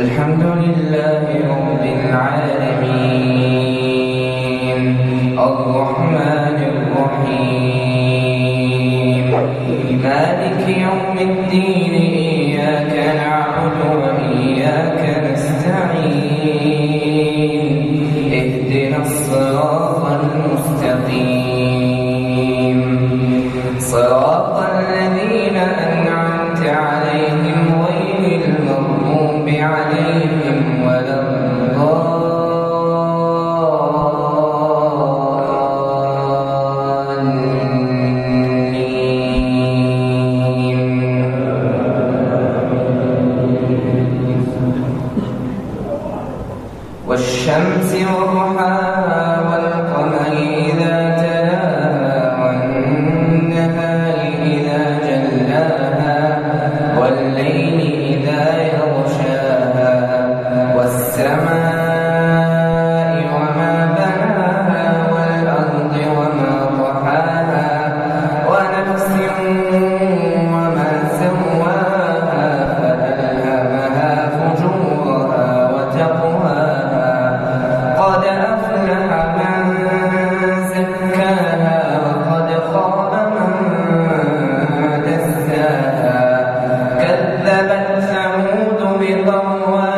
الحمد لله رب العالمين الرحمن الرحيم مالك يوم الدين إياك نعبد وإياك نستعين اهدنا الصراط المستقيم صراط الذين أنعمت عليهم غير المغضوب عليهم ولا والشمس وضحاها والقمر إذا تلاها والنهار إذا جلاها والليل إذا يغشاها والسماء وما بناها والأرض وما طحاها ونفس وما سواها فألهمها فجورها وتقواها قد أفلح من زكاها وقد خاب من دساها كذبت ثمود بطغواها